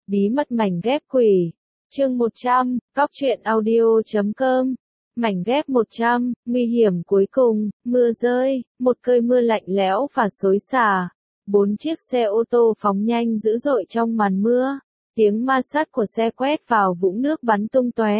Bí mật mảnh ghép quỷ. Chương 100, Cóc truyện audio.com. Mảnh ghép 100, nguy hiểm cuối cùng, mưa rơi, một cơn mưa lạnh lẽo và xối xả. 4 chiếc xe ô tô phóng nhanh dữ dội trong màn mưa, tiếng ma sát của xe quét vào vũng nước bắn tung tóe.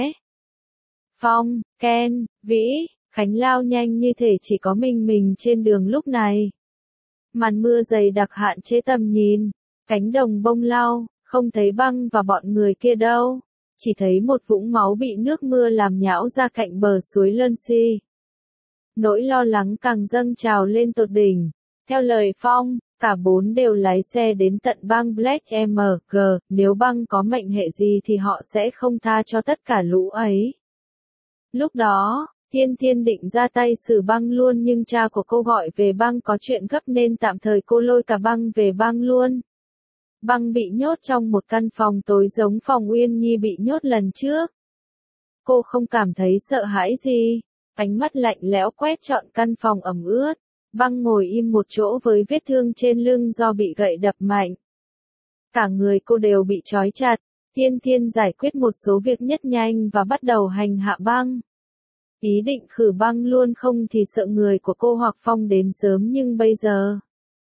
Phong, Ken, Vĩ, Khánh lao nhanh như thể chỉ có mình trên đường lúc này. Màn mưa dày đặc hạn chế tầm nhìn, cánh đồng bông lau, không thấy Băng và bọn người kia đâu, chỉ thấy một vũng máu bị nước mưa làm nhão ra cạnh bờ suối Lân Si. Nỗi lo lắng càng dâng trào lên tột đỉnh. Theo lời Phong, cả 4 đều lái xe đến tận bang Black MG, nếu Băng có mệnh hệ gì thì họ sẽ không tha cho tất cả lũ ấy. Lúc đó, Thiên định ra tay xử Băng luôn nhưng cha của cô gọi về Băng có chuyện gấp nên tạm thời cô lôi cả Băng về Bang luôn. Băng bị nhốt trong một căn phòng tối giống phòng Uyên Nhi bị nhốt lần trước. Cô không cảm thấy sợ hãi gì, ánh mắt lạnh lẽo quét trọn căn phòng ẩm ướt. Băng ngồi im một chỗ với vết thương trên lưng do bị gậy đập mạnh. Cả người cô đều bị trói chặt. Thiên giải quyết một số việc nhất nhanh và bắt đầu hành hạ Băng. Ý định khử Băng luôn không thì sợ người của cô hoặc Phong đến sớm nhưng bây giờ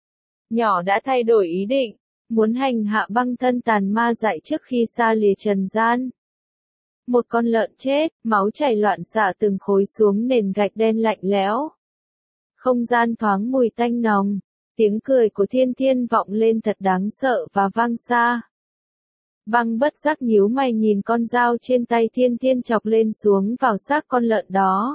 nhỏ đã thay đổi ý định, muốn hành hạ Băng thân tàn ma dại trước khi xa lìa trần gian. Một con lợn chết, máu chảy loạn xạ từng khối xuống nền gạch đen lạnh lẽo. Không gian thoáng mùi tanh nồng, tiếng cười của Thiên vọng lên thật đáng sợ và vang xa. Băng bất giác nhíu mày nhìn con dao trên tay Thiên chọc lên xuống vào xác con lợn đó.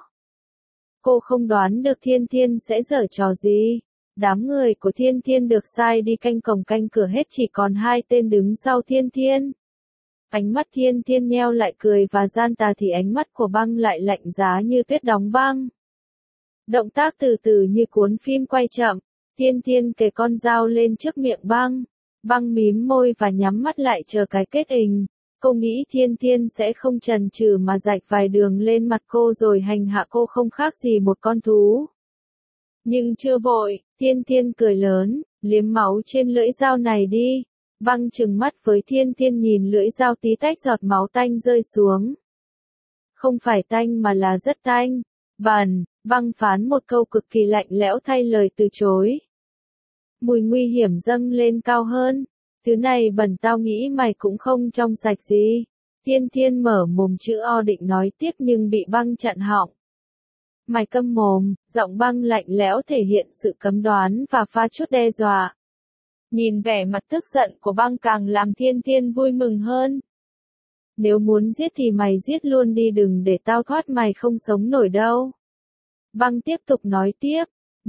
Cô không đoán được Thiên sẽ giở trò gì. Đám người của Thiên được sai đi canh cổng canh cửa hết, chỉ còn 2 tên đứng sau Thiên. Ánh mắt Thiên nheo lại cười và gian tà thì ánh mắt của Băng lại lạnh giá như tuyết đóng băng. Động tác từ từ như cuốn phim quay chậm, Thiên kề con dao lên trước miệng Băng. Băng mím môi và nhắm mắt lại chờ cái kết hình. Cô nghĩ Thiên sẽ không chần chừ mà rạch vài đường lên mặt cô rồi hành hạ cô không khác gì một con thú. Nhưng chưa vội, Thiên cười lớn, liếm máu trên lưỡi dao này đi. Băng trừng mắt với Thiên nhìn lưỡi dao tí tách giọt máu tanh rơi xuống. Không phải tanh mà là rất tanh. Bẩn, Băng phán một câu cực kỳ lạnh lẽo thay lời từ chối. Mùi nguy hiểm dâng lên cao hơn. Thứ này bẩn, tao nghĩ mày cũng không trong sạch gì. Thiên mở mồm chữ O định nói tiếp nhưng bị Băng chặn họng. Mày câm mồm, giọng Băng lạnh lẽo thể hiện sự cấm đoán và pha chút đe dọa. Nhìn vẻ mặt tức giận của Băng càng làm Thiên vui mừng hơn. Nếu muốn giết thì mày giết luôn đi, đừng để tao thoát mày không sống nổi đâu. Băng tiếp tục nói tiếp,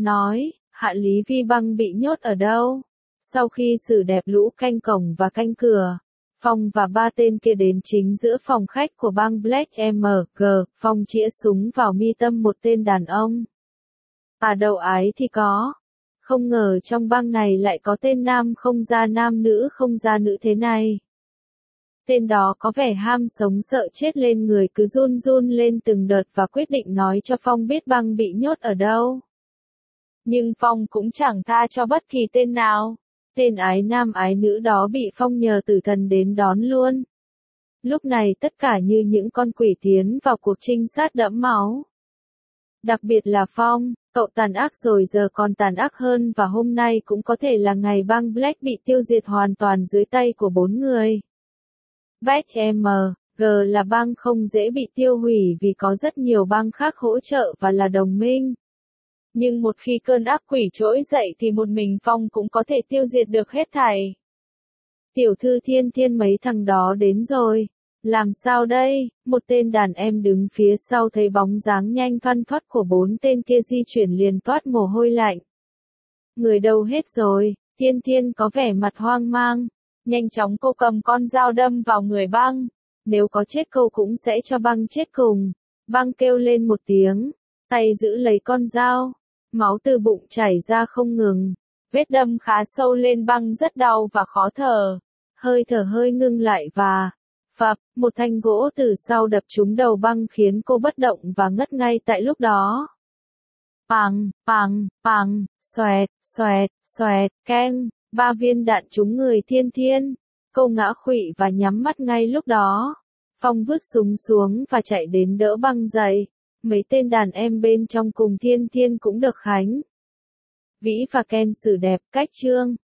Hạ Lý Vi Băng bị nhốt ở đâu? Sau khi xử đẹp lũ canh cổng và canh cửa, Phong và 3 tên kia đến chính giữa phòng khách của bang Black MG, Phong chĩa súng vào mi tâm một tên đàn ông. Đầu ái thì có. Không ngờ trong bang này lại có tên nam không ra nam nữ không ra nữ thế này. Tên đó có vẻ ham sống sợ chết lên người cứ run lên từng đợt và quyết định nói cho Phong biết Băng bị nhốt ở đâu. Nhưng Phong cũng chẳng tha cho bất kỳ tên nào. Tên ái nam ái nữ đó bị Phong nhờ tử thần đến đón luôn. Lúc này tất cả như những con quỷ tiến vào cuộc trinh sát đẫm máu. Đặc biệt là Phong, cậu tàn ác rồi giờ còn tàn ác hơn và hôm nay cũng có thể là ngày bang Black bị tiêu diệt hoàn toàn dưới tay của 4 người. Black MG là bang không dễ bị tiêu hủy vì có rất nhiều bang khác hỗ trợ và là đồng minh. Nhưng một khi cơn ác quỷ trỗi dậy thì một mình Phong cũng có thể tiêu diệt được hết thảy. Tiểu thư Thiên mấy thằng đó đến rồi. Làm sao đây? Một tên đàn em đứng phía sau thấy bóng dáng nhanh thoăn thoắt của 4 tên kia di chuyển liền toát mồ hôi lạnh. Người đâu hết rồi? Thiên có vẻ mặt hoang mang. Nhanh chóng cô cầm con dao đâm vào người Băng. Nếu có chết cô cũng sẽ cho Băng chết cùng. Băng kêu lên một tiếng. Tay giữ lấy con dao. Máu từ bụng chảy ra không ngừng. Vết đâm khá sâu lên Băng rất đau và khó thở. Hơi thở hơi ngưng lại và phập, một thanh gỗ từ sau đập trúng đầu Băng khiến cô bất động và ngất ngay tại lúc đó. Xoẹt, keng, 3 viên đạn trúng người Thiên. Cô ngã khuỵu và nhắm mắt ngay lúc đó. Phong vứt súng xuống và chạy đến đỡ băng dậy. Mấy tên đàn em bên trong cùng Thiên Thiên cũng được Khánh Vĩ và Ken xử đẹp, cách chương.